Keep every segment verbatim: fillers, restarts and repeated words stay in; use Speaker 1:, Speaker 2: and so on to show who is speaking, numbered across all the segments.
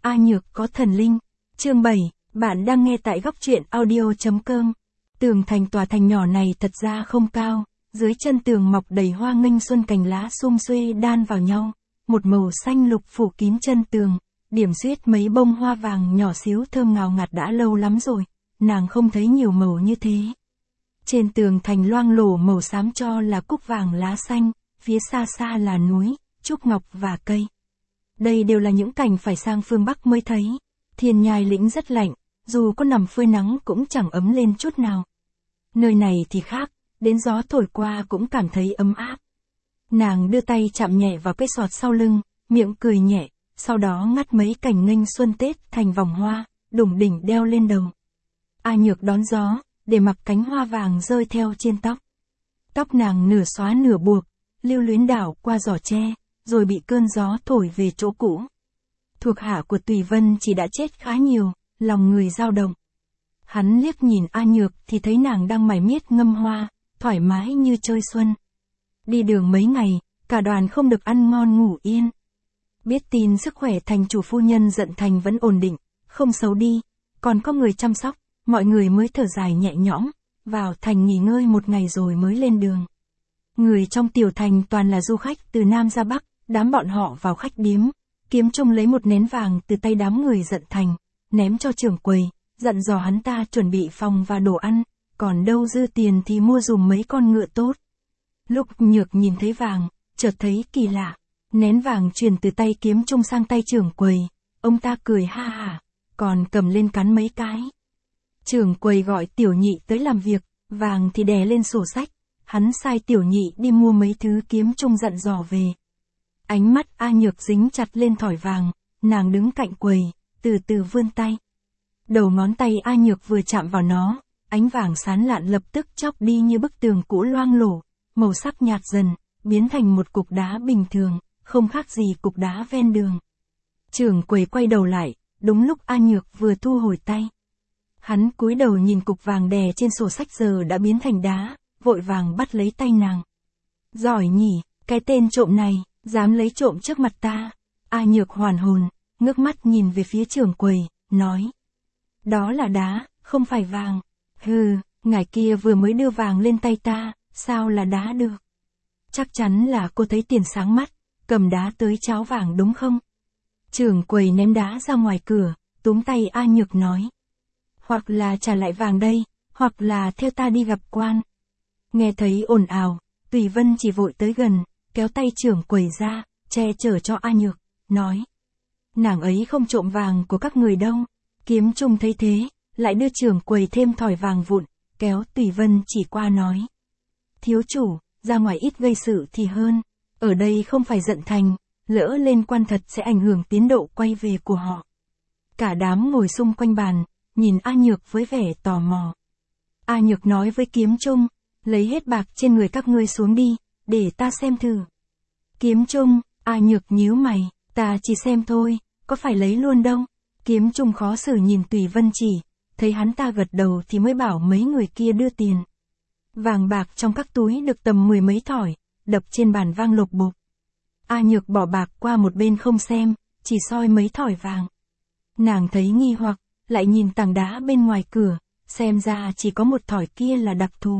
Speaker 1: A Nhược có thần linh. Chương bảy, bạn đang nghe tại góc truyện audio chấm com. Tường thành tòa thành nhỏ này thật ra không cao, dưới chân tường mọc đầy hoa nghênh xuân, cành lá sum xuê đan vào nhau, một màu xanh lục phủ kín chân tường, điểm xuyết mấy bông hoa vàng nhỏ xíu thơm ngào ngạt. Đã lâu lắm rồi, nàng không thấy nhiều màu như thế. Trên tường thành loang lổ màu xám cho là cúc vàng lá xanh, phía xa xa là núi, trúc ngọc và cây. Đây đều là những cảnh phải sang phương Bắc mới thấy. Thiên Nhai Lĩnh rất lạnh, dù có nằm phơi nắng cũng chẳng ấm lên chút nào. Nơi này thì khác, đến gió thổi qua cũng cảm thấy ấm áp. Nàng đưa tay chạm nhẹ vào cái sọt sau lưng, miệng cười nhẹ, sau đó ngắt mấy cành nghênh xuân Tết thành vòng hoa, đủng đỉnh đeo lên đầu. A Nhược đón gió, để mặc cánh hoa vàng rơi theo trên tóc. Tóc nàng nửa xóa nửa buộc, lưu luyến đảo qua giỏ tre, rồi bị cơn gió thổi về chỗ cũ. Thuộc hạ của Tùy Vân chỉ đã chết khá nhiều, lòng người dao động. Hắn liếc nhìn A Nhược thì thấy nàng đang mải miết ngâm hoa, thoải mái như chơi xuân. Đi đường mấy ngày, cả đoàn không được ăn ngon ngủ yên. Biết tin sức khỏe thành chủ phu nhân Dận Thành vẫn ổn định, không xấu đi, còn có người chăm sóc, mọi người mới thở dài nhẹ nhõm, vào thành nghỉ ngơi một ngày rồi mới lên đường. Người trong tiểu thành toàn là du khách từ Nam ra Bắc, đám bọn họ vào khách điếm. Kiếm Trung lấy một nén vàng từ tay đám người Dận Thành, ném cho trưởng quầy, dặn dò hắn ta chuẩn bị phòng và đồ ăn, còn đâu dư tiền thì mua dùm mấy con ngựa tốt. Lúc Nhược nhìn thấy vàng, chợt thấy kỳ lạ, nén vàng truyền từ tay Kiếm Trung sang tay trưởng quầy, ông ta cười ha hả, còn cầm lên cắn mấy cái. Trưởng quầy gọi Tiểu Nhị tới làm việc, vàng thì đè lên sổ sách, hắn sai Tiểu Nhị đi mua mấy thứ Kiếm Trung dặn dò về. Ánh mắt A Nhược dính chặt lên thỏi vàng, nàng đứng cạnh quầy, từ từ vươn tay. Đầu ngón tay A Nhược vừa chạm vào nó, ánh vàng sáng lạn lập tức chóc đi như bức tường cũ loang lổ, màu sắc nhạt dần, biến thành một cục đá bình thường, không khác gì cục đá ven đường. Trưởng quầy quay đầu lại, đúng lúc A Nhược vừa thu hồi tay. Hắn cúi đầu nhìn cục vàng đè trên sổ sách giờ đã biến thành đá, vội vàng bắt lấy tay nàng. Giỏi nhỉ, cái tên trộm này, dám lấy trộm trước mặt ta. A Nhược hoàn hồn, ngước mắt nhìn về phía trưởng quầy, nói. Đó là đá, không phải vàng. Hừ, ngài kia vừa mới đưa vàng lên tay ta, sao là đá được? Chắc chắn là cô thấy tiền sáng mắt, cầm đá tới cháo vàng đúng không? Trưởng quầy ném đá ra ngoài cửa, túm tay A Nhược nói. Hoặc là trả lại vàng đây, hoặc là theo ta đi gặp quan. Nghe thấy ồn ào, Tùy Vân chỉ vội tới gần, kéo tay trưởng quầy ra, che chở cho A Nhược, nói. Nàng ấy không trộm vàng của các người đâu. Kiếm Trung thấy thế, lại đưa trưởng quầy thêm thỏi vàng vụn, kéo Tùy Vân chỉ qua nói. Thiếu chủ, ra ngoài ít gây sự thì hơn, ở đây không phải Dận Thành, lỡ lên quan thật sẽ ảnh hưởng tiến độ quay về của họ. Cả đám ngồi xung quanh bàn, nhìn A Nhược với vẻ tò mò. A Nhược nói với Kiếm Trung, lấy hết bạc trên người các ngươi xuống đi, để ta xem thử. Kiếm Trung, A Nhược nhíu mày, ta chỉ xem thôi, có phải lấy luôn đâu. Kiếm Trung khó xử nhìn Tùy Vân chỉ, thấy hắn ta gật đầu thì mới bảo mấy người kia đưa tiền. Vàng bạc trong các túi được tầm mười mấy thỏi, đập trên bàn vang lộc bộp. A Nhược bỏ bạc qua một bên không xem, chỉ soi mấy thỏi vàng. Nàng thấy nghi hoặc, lại nhìn tảng đá bên ngoài cửa, xem ra chỉ có một thỏi kia là đặc thù.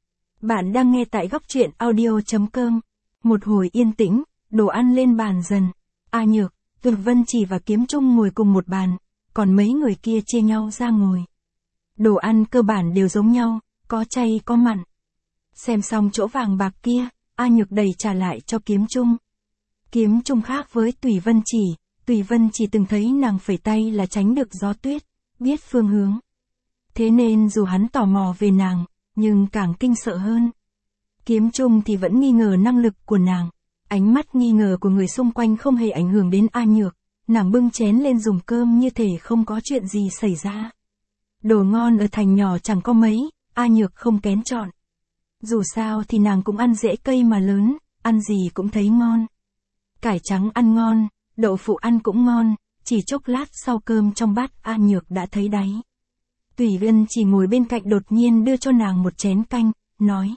Speaker 1: Bạn đang nghe tại góc truyện audio chấm com. Một hồi yên tĩnh, đồ ăn lên bàn dần. A Nhược, Tùy Vân chỉ và Kiếm Trung ngồi cùng một bàn, còn mấy người kia chia nhau ra ngồi. Đồ ăn cơ bản đều giống nhau, có chay có mặn. Xem xong chỗ vàng bạc kia, A Nhược đầy trả lại cho Kiếm Trung. Kiếm Trung khác với Tùy Vân chỉ, Tùy Vân chỉ từng thấy nàng phẩy tay là tránh được gió tuyết, biết phương hướng. Thế nên dù hắn tò mò về nàng, nhưng càng kinh sợ hơn. Kiếm Trung thì vẫn nghi ngờ năng lực của nàng. Ánh mắt nghi ngờ của người xung quanh không hề ảnh hưởng đến A Nhược, nàng bưng chén lên dùng cơm như thể không có chuyện gì xảy ra. Đồ ngon ở thành nhỏ chẳng có mấy, A Nhược không kén chọn. Dù sao thì nàng cũng ăn rễ cây mà lớn, ăn gì cũng thấy ngon. Cải trắng ăn ngon, đậu phụ ăn cũng ngon, chỉ chốc lát sau cơm trong bát A Nhược đã thấy đáy. Tùy Vân chỉ ngồi bên cạnh đột nhiên đưa cho nàng một chén canh, nói.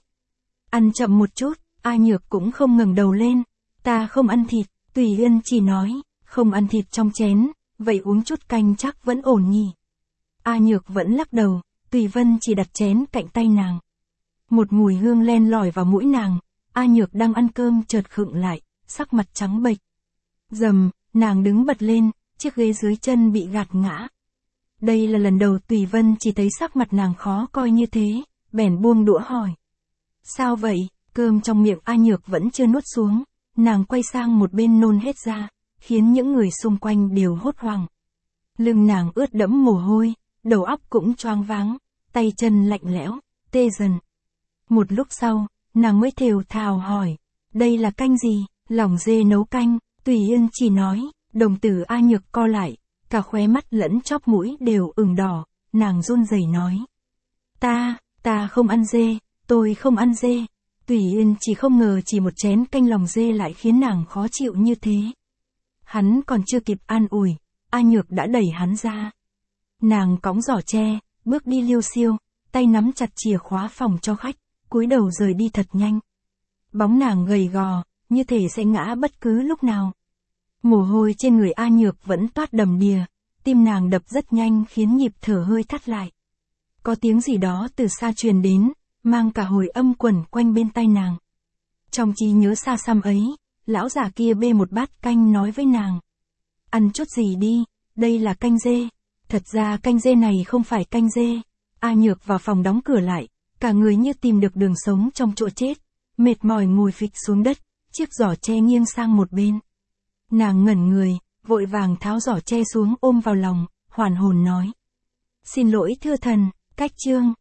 Speaker 1: Ăn chậm một chút. A Nhược cũng không ngẩng đầu lên. Ta không ăn thịt, Tùy Vân chỉ nói, không ăn thịt trong chén, vậy uống chút canh chắc vẫn ổn nhỉ. A Nhược vẫn lắc đầu, Tùy Vân chỉ đặt chén cạnh tay nàng. Một mùi hương len lỏi vào mũi nàng, A Nhược đang ăn cơm chợt khựng lại, sắc mặt trắng bệch. Dầm, nàng đứng bật lên, chiếc ghế dưới chân bị gạt ngã. Đây là lần đầu Tùy Vân chỉ thấy sắc mặt nàng khó coi như thế, bèn buông đũa hỏi. Sao vậy? Cơm trong miệng A Nhược vẫn chưa nuốt xuống, nàng quay sang một bên nôn hết ra, khiến những người xung quanh đều hốt hoảng. Lưng nàng ướt đẫm mồ hôi, đầu óc cũng choáng váng, tay chân lạnh lẽo, tê dần. Một lúc sau, nàng mới thều thào hỏi, đây là canh gì? Lòng dê nấu canh. Tùy Yên chỉ nói, đồng tử A Nhược co lại, cả khóe mắt lẫn chóp mũi đều ửng đỏ, nàng run rẩy nói. Ta, ta không ăn dê, tôi không ăn dê. Tùy Yên chỉ không ngờ chỉ một chén canh lòng dê lại khiến nàng khó chịu như thế. Hắn còn chưa kịp an ủi, A Nhược đã đẩy hắn ra. Nàng cõng giỏ tre, bước đi liêu xiêu, tay nắm chặt chìa khóa phòng cho khách, cúi đầu rời đi thật nhanh. Bóng nàng gầy gò, như thể sẽ ngã bất cứ lúc nào. Mồ hôi trên người A Nhược vẫn toát đầm đìa, tim nàng đập rất nhanh khiến nhịp thở hơi thắt lại. Có tiếng gì đó từ xa truyền đến, mang cả hồi âm quẩn quanh bên tai nàng. Trong trí nhớ xa xăm ấy, lão già kia bê một bát canh nói với nàng. Ăn chút gì đi, đây là canh dê. Thật ra canh dê này không phải canh dê. A Nhược vào phòng đóng cửa lại, cả người như tìm được đường sống trong chỗ chết, mệt mỏi ngồi phịch xuống đất, chiếc giỏ tre nghiêng sang một bên. Nàng ngẩn người, vội vàng tháo giỏ tre xuống ôm vào lòng, hoàn hồn nói. Xin lỗi thưa thần, cách chương.